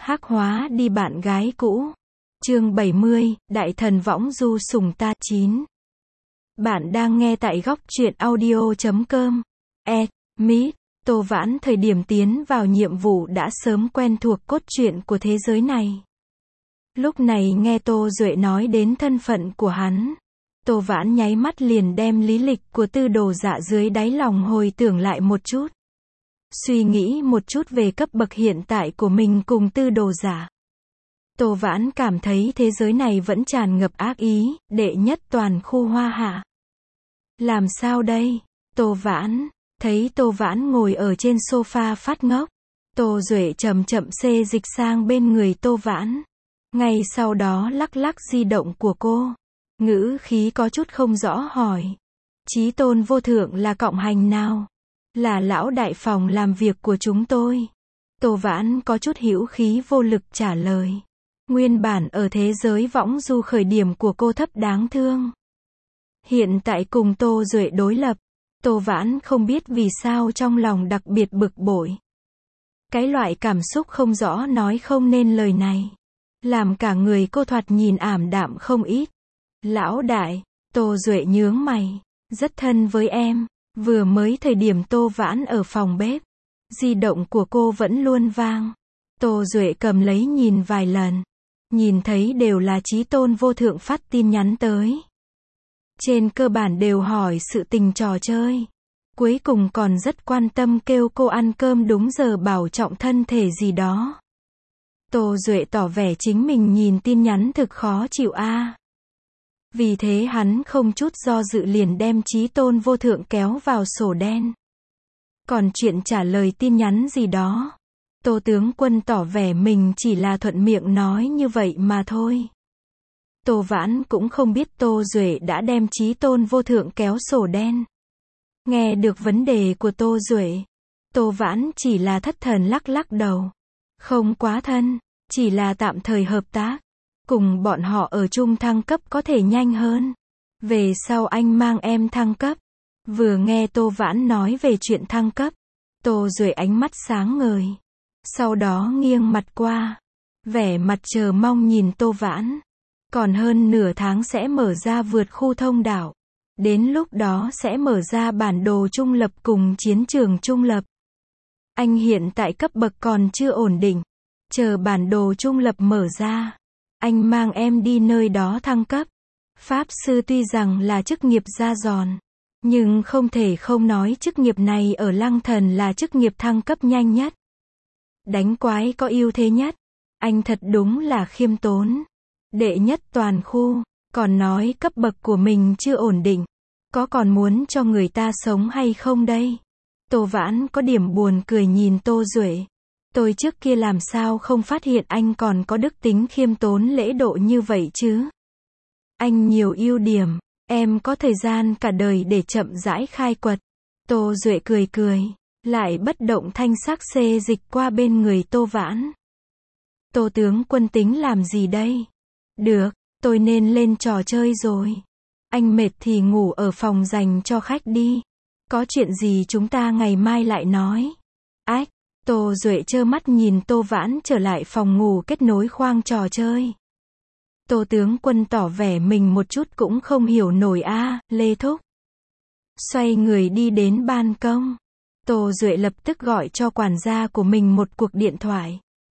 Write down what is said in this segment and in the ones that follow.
Hắc hóa đi bạn gái cũ. Chương 70, Đại thần võng du sủng ta 9. Bạn đang nghe tại góc truyện audio.com. Mít, Tô Vãn thời điểm tiến vào nhiệm vụ đã sớm quen thuộc cốt truyện của thế giới này. Lúc này nghe Tô Duệ nói đến thân phận của hắn, Tô Vãn nháy mắt liền đem lý lịch của Tư Đồ Dạ dưới đáy lòng hồi tưởng lại một chút. Suy nghĩ một chút về cấp bậc hiện tại của mình cùng Tư Đồ Dạ. Tô Vãn cảm thấy thế giới này vẫn tràn ngập ác ý, đệ nhất toàn khu Hoa Hạ. Làm sao đây? Tô Vãn, thấy Tô Vãn ngồi ở trên sofa phát ngốc. Tô Duệ chậm chậm xê dịch sang bên người Tô Vãn. Ngay sau đó lắc lắc di động của cô. Ngữ khí có chút không rõ hỏi. Chí Tôn vô thượng là cộng hành nào? Là lão đại phòng làm việc của chúng tôi. Tô Vãn có chút hữu khí vô lực trả lời. Nguyên bản ở thế giới võng du khởi điểm của cô thấp đáng thương. Hiện tại cùng Tô Duệ đối lập. Tô Vãn không biết vì sao trong lòng đặc biệt bực bội. Cái loại cảm xúc không rõ nói không nên lời này. Làm cả người cô thoạt nhìn ảm đạm không ít. Lão đại, Tô Duệ nhướng mày. Rất thân với em. Vừa mới thời điểm Tô Vãn ở phòng bếp. Di động của cô vẫn luôn vang. Tô Duệ cầm lấy nhìn vài lần. Nhìn thấy đều là Chí Tôn vô thượng phát tin nhắn tới. Trên cơ bản đều hỏi sự tình trò chơi. Cuối cùng còn rất quan tâm kêu cô ăn cơm đúng giờ bảo trọng thân thể gì đó. Tô Duệ tỏ vẻ chính mình nhìn tin nhắn thực khó chịu a. Vì thế hắn không chút do dự liền đem Chí Tôn vô thượng kéo vào sổ đen. Còn chuyện trả lời tin nhắn gì đó, Tô tướng quân tỏ vẻ mình chỉ là thuận miệng nói như vậy mà thôi. Tô Vãn cũng không biết Tô Duệ đã đem Chí Tôn vô thượng kéo sổ đen. Nghe được vấn đề của Tô Duệ, Tô Vãn chỉ là thất thần lắc lắc đầu. Không quá thân, chỉ là tạm thời hợp tác. Cùng bọn họ ở chung thăng cấp có thể nhanh hơn. Về sau anh mang em thăng cấp. Vừa nghe Tô Vãn nói về chuyện thăng cấp, Tô Duệ ánh mắt sáng ngời. Sau đó nghiêng mặt qua, vẻ mặt chờ mong nhìn Tô Vãn. Còn hơn nửa tháng sẽ mở ra vượt khu thông đảo. Đến lúc đó sẽ mở ra bản đồ trung lập cùng chiến trường trung lập. Anh hiện tại cấp bậc còn chưa ổn định. Chờ bản đồ trung lập mở ra, anh mang em đi nơi đó thăng cấp. Pháp sư tuy rằng là chức nghiệp da giòn, nhưng không thể không nói chức nghiệp này ở Lăng Thần là chức nghiệp thăng cấp nhanh nhất. Đánh quái có ưu thế nhất. Anh thật đúng là khiêm tốn. Đệ nhất toàn khu, còn nói cấp bậc của mình chưa ổn định. Có còn muốn cho người ta sống hay không đây? Tô Vãn có điểm buồn cười nhìn Tô Duệ. Tôi trước kia làm sao không phát hiện anh còn có đức tính khiêm tốn lễ độ như vậy chứ? Anh nhiều ưu điểm, em có thời gian cả đời để chậm rãi khai quật. Tô Duệ cười cười, lại bất động thanh sắc xê dịch qua bên người Tô Vãn. Tô tướng quân tính làm gì đây? Được, tôi nên lên trò chơi rồi. Anh mệt thì ngủ ở phòng dành cho khách đi. Có chuyện gì chúng ta ngày mai lại nói. Ách, Tô Duệ trơ mắt nhìn Tô Vãn trở lại phòng ngủ kết nối khoang trò chơi. Tô tướng quân tỏ vẻ mình một chút cũng không hiểu nổi a, Lê Thúc. Xoay người đi đến ban công. Tô Duệ lập tức gọi cho quản gia của mình một cuộc điện thoại.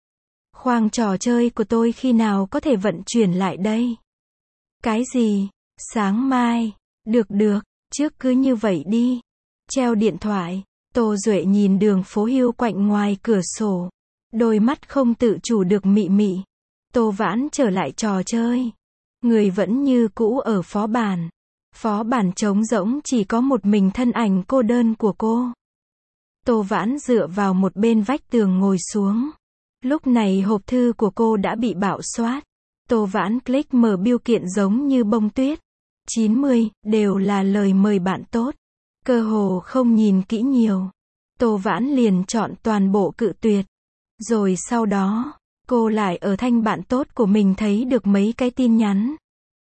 Khoang trò chơi của tôi khi nào có thể vận chuyển lại đây? Cái gì? Sáng mai. Được, trước cứ như vậy đi. Treo điện thoại, Tô Duệ nhìn đường phố hiu quạnh ngoài cửa sổ. Đôi mắt không tự chủ được mị mị. Tô Vãn trở lại trò chơi. Người vẫn như cũ ở phó bản. Phó bản trống rỗng chỉ có một mình thân ảnh cô đơn của cô. Tô Vãn dựa vào một bên vách tường ngồi xuống. Lúc này hộp thư của cô đã bị bạo soát. Tô Vãn click mở bưu kiện giống như bông tuyết. 90, đều là lời mời bạn tốt. Cơ hồ không nhìn kỹ nhiều. Tô Vãn liền chọn toàn bộ cự tuyệt. Rồi sau đó, cô lại ở thanh bạn tốt của mình thấy được mấy cái tin nhắn.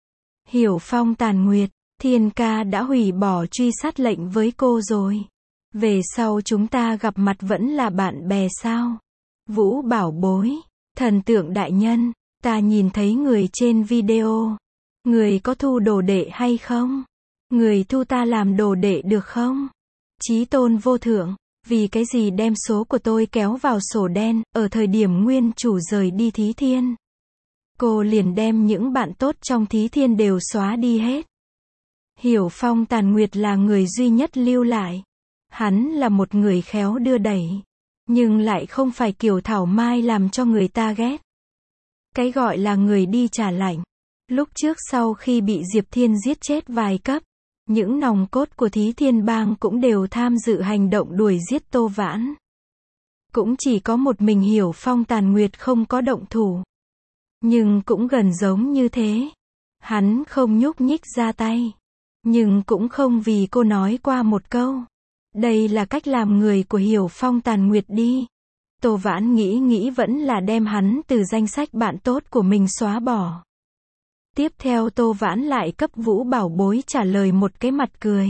Hiểu Phong Tàn Nguyệt, Thiên Ca đã hủy bỏ truy sát lệnh với cô rồi. Về sau chúng ta gặp mặt vẫn là bạn bè sao? Vũ bảo bối, Thần tượng đại nhân, ta nhìn thấy người trên video. Người có thu đồ đệ hay không? Người thu ta làm đồ đệ được không? Chí tôn vô thượng, vì cái gì đem số của tôi kéo vào sổ đen, ở thời điểm nguyên chủ rời đi Thí Thiên. Cô liền đem những bạn tốt trong Thí Thiên đều xóa đi hết. Hiểu Phong Tàn Nguyệt là người duy nhất lưu lại. Hắn là một người khéo đưa đẩy, nhưng lại không phải kiểu thảo mai làm cho người ta ghét. Cái gọi là người đi trả lạnh. Lúc trước sau khi bị Diệp Thiên giết chết vài cấp, những nòng cốt của Thí Thiên Bang cũng đều tham dự hành động đuổi giết Tô Vãn. Cũng chỉ có một mình Hiểu Phong Tàn Nguyệt không có động thủ. Nhưng cũng gần giống như thế. Hắn không nhúc nhích ra tay. Nhưng cũng không vì cô nói qua một câu. Đây là cách làm người của Hiểu Phong Tàn Nguyệt đi. Tô Vãn nghĩ vẫn là đem hắn từ danh sách bạn tốt của mình xóa bỏ. Tiếp theo Tô Vãn lại cấp Vũ Bảo Bối trả lời một cái mặt cười.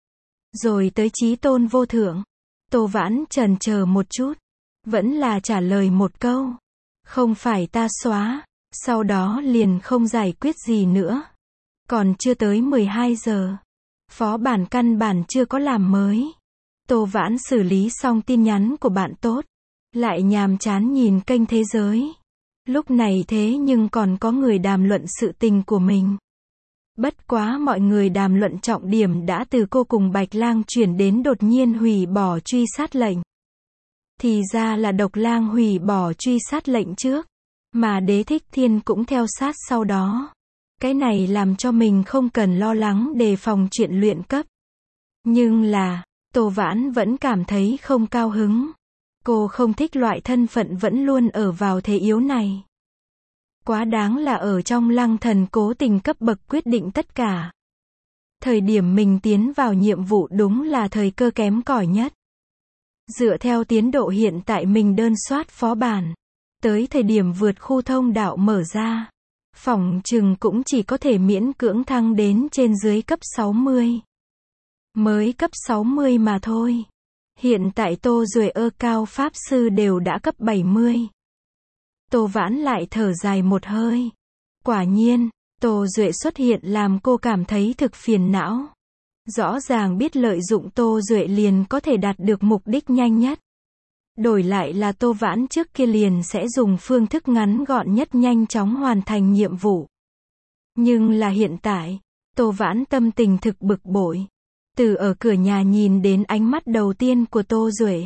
Rồi tới Chí Tôn vô thượng. Tô Vãn chần chờ một chút. Vẫn là trả lời một câu. Không phải ta xóa. Sau đó liền không giải quyết gì nữa. Còn chưa tới 12 giờ. Phó bản căn bản chưa có làm mới. Tô Vãn xử lý xong tin nhắn của bạn tốt. Lại nhàm chán nhìn kênh thế giới. Lúc này thế nhưng còn có người đàm luận sự tình của mình. Bất quá mọi người đàm luận trọng điểm đã từ cô cùng Bạch Lang chuyển đến đột nhiên hủy bỏ truy sát lệnh. Thì ra là Độc Lang hủy bỏ truy sát lệnh trước. Mà Đế Thích Thiên cũng theo sát sau đó. Cái này làm cho mình không cần lo lắng đề phòng chuyện luyện cấp. Nhưng là, Tô Vãn vẫn cảm thấy không cao hứng. Cô không thích loại thân phận vẫn luôn ở vào thế yếu này. Quá đáng là ở trong Lăng Thần cố tình cấp bậc quyết định tất cả. Thời điểm mình tiến vào nhiệm vụ đúng là thời cơ kém cỏi nhất. Dựa theo tiến độ hiện tại mình đơn soát phó bản. Tới thời điểm vượt khu thông đạo mở ra. Phỏng chừng cũng chỉ có thể miễn cưỡng thăng đến trên dưới cấp 60. Mới cấp 60 mà thôi. Hiện tại Tô Duệ cao Pháp Sư đều đã cấp 70. Tô Vãn lại thở dài một hơi. Quả nhiên, Tô Duệ xuất hiện làm cô cảm thấy thực phiền não. Rõ ràng biết lợi dụng Tô Duệ liền có thể đạt được mục đích nhanh nhất. Đổi lại là Tô Vãn trước kia liền sẽ dùng phương thức ngắn gọn nhất nhanh chóng hoàn thành nhiệm vụ. Nhưng là hiện tại, Tô Vãn tâm tình thực bực bội. Từ ở cửa nhà nhìn đến ánh mắt đầu tiên của Tô Duệ.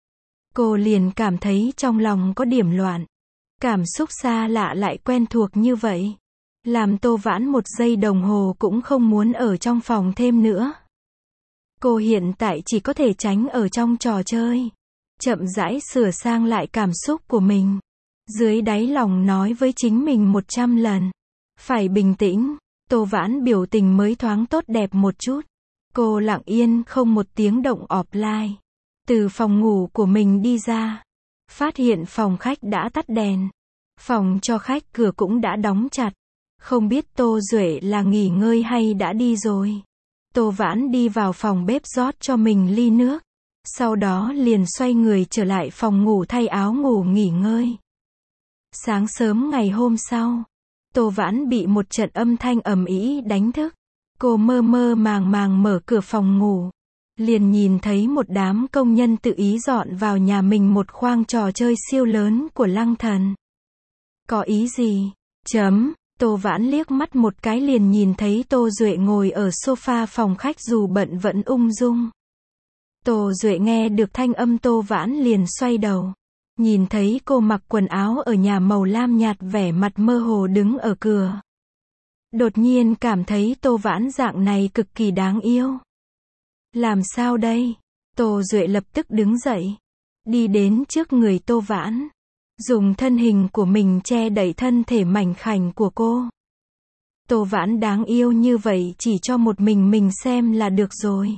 Cô liền cảm thấy trong lòng có điểm loạn. Cảm xúc xa lạ lại quen thuộc như vậy. Làm Tô Vãn một giây đồng hồ cũng không muốn ở trong phòng thêm nữa. Cô hiện tại chỉ có thể tránh ở trong trò chơi. Chậm rãi sửa sang lại cảm xúc của mình. Dưới đáy lòng nói với chính mình 100 lần. Phải bình tĩnh. Tô Vãn biểu tình mới thoáng tốt đẹp một chút. Cô lặng yên không một tiếng động offline. Từ phòng ngủ của mình đi ra. Phát hiện phòng khách đã tắt đèn. Phòng cho khách cửa cũng đã đóng chặt. Không biết Tô Duệ là nghỉ ngơi hay đã đi rồi. Tô Vãn đi vào phòng bếp rót cho mình ly nước. Sau đó liền xoay người trở lại phòng ngủ thay áo ngủ nghỉ ngơi. Sáng sớm ngày hôm sau, Tô Vãn bị một trận âm thanh ầm ĩ đánh thức. Cô mơ mơ màng màng mở cửa phòng ngủ. Liền nhìn thấy một đám công nhân tự ý dọn vào nhà mình một khoang trò chơi siêu lớn của Lăng Thần. Có ý gì? Tô Vãn liếc mắt một cái liền nhìn thấy Tô Duệ ngồi ở sofa phòng khách dù bận vẫn ung dung. Tô Duệ nghe được thanh âm Tô Vãn liền xoay đầu. Nhìn thấy cô mặc quần áo ở nhà màu lam nhạt vẻ mặt mơ hồ đứng ở cửa. Đột nhiên cảm thấy Tô Vãn dạng này cực kỳ đáng yêu. Làm sao đây? Tô Duệ lập tức đứng dậy. Đi đến trước người Tô Vãn. Dùng thân hình của mình che đậy thân thể mảnh khảnh của cô. Tô Vãn đáng yêu như vậy chỉ cho một mình xem là được rồi.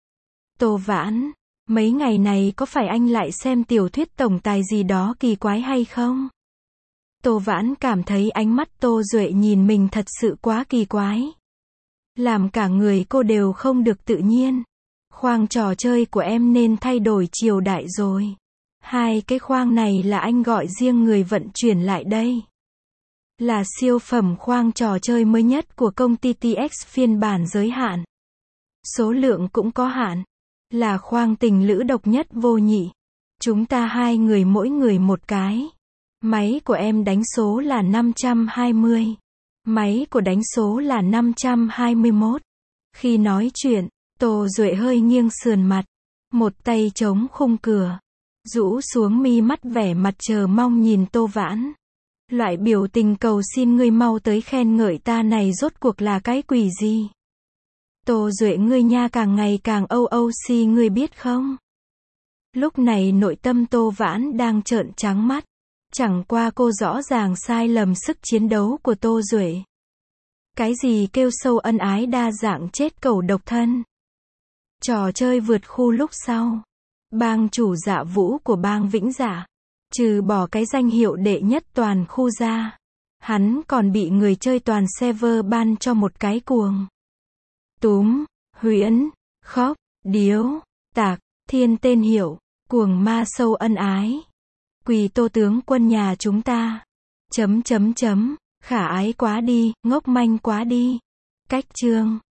Tô Vãn, mấy ngày này có phải anh lại xem tiểu thuyết tổng tài gì đó kỳ quái hay không? Tô Vãn cảm thấy ánh mắt Tô Duệ nhìn mình thật sự quá kỳ quái. Làm cả người cô đều không được tự nhiên. Khoang trò chơi của em nên thay đổi triều đại rồi. Hai cái khoang này là anh gọi riêng người vận chuyển lại đây. Là siêu phẩm khoang trò chơi mới nhất của công ty TX phiên bản giới hạn. Số lượng cũng có hạn. Là khoang tình lữ độc nhất vô nhị. Chúng ta hai người mỗi người một cái. Máy của em đánh số là 520. Máy của đánh số là 521. Khi nói chuyện, Tô Duệ hơi nghiêng sườn mặt. Một tay chống khung cửa. Rũ xuống mi mắt vẻ mặt chờ mong nhìn Tô Vãn. Loại biểu tình cầu xin ngươi mau tới khen ngợi ta này rốt cuộc là cái quỷ gì? Tô Duệ ngươi nha càng ngày càng OOC ngươi biết không? Lúc này nội tâm Tô Vãn đang trợn trắng mắt. Chẳng qua cô rõ ràng sai lầm sức chiến đấu của Tô Duệ. Cái gì kêu sâu ân ái đa dạng chết cẩu độc thân? Trò chơi vượt khu lúc sau. Bang chủ Dạ Vũ của bang Vĩnh Dạ. Trừ bỏ cái danh hiệu đệ nhất toàn khu ra. Hắn còn bị người chơi toàn server ban cho một cái cuồng. Túm, huyễn, khóc, điếu, tạc, thiên tên hiệu, cuồng ma sâu ân ái. Quỳ Tô tướng quân nhà chúng ta. Khả ái quá đi, ngốc manh quá đi. Cách chương.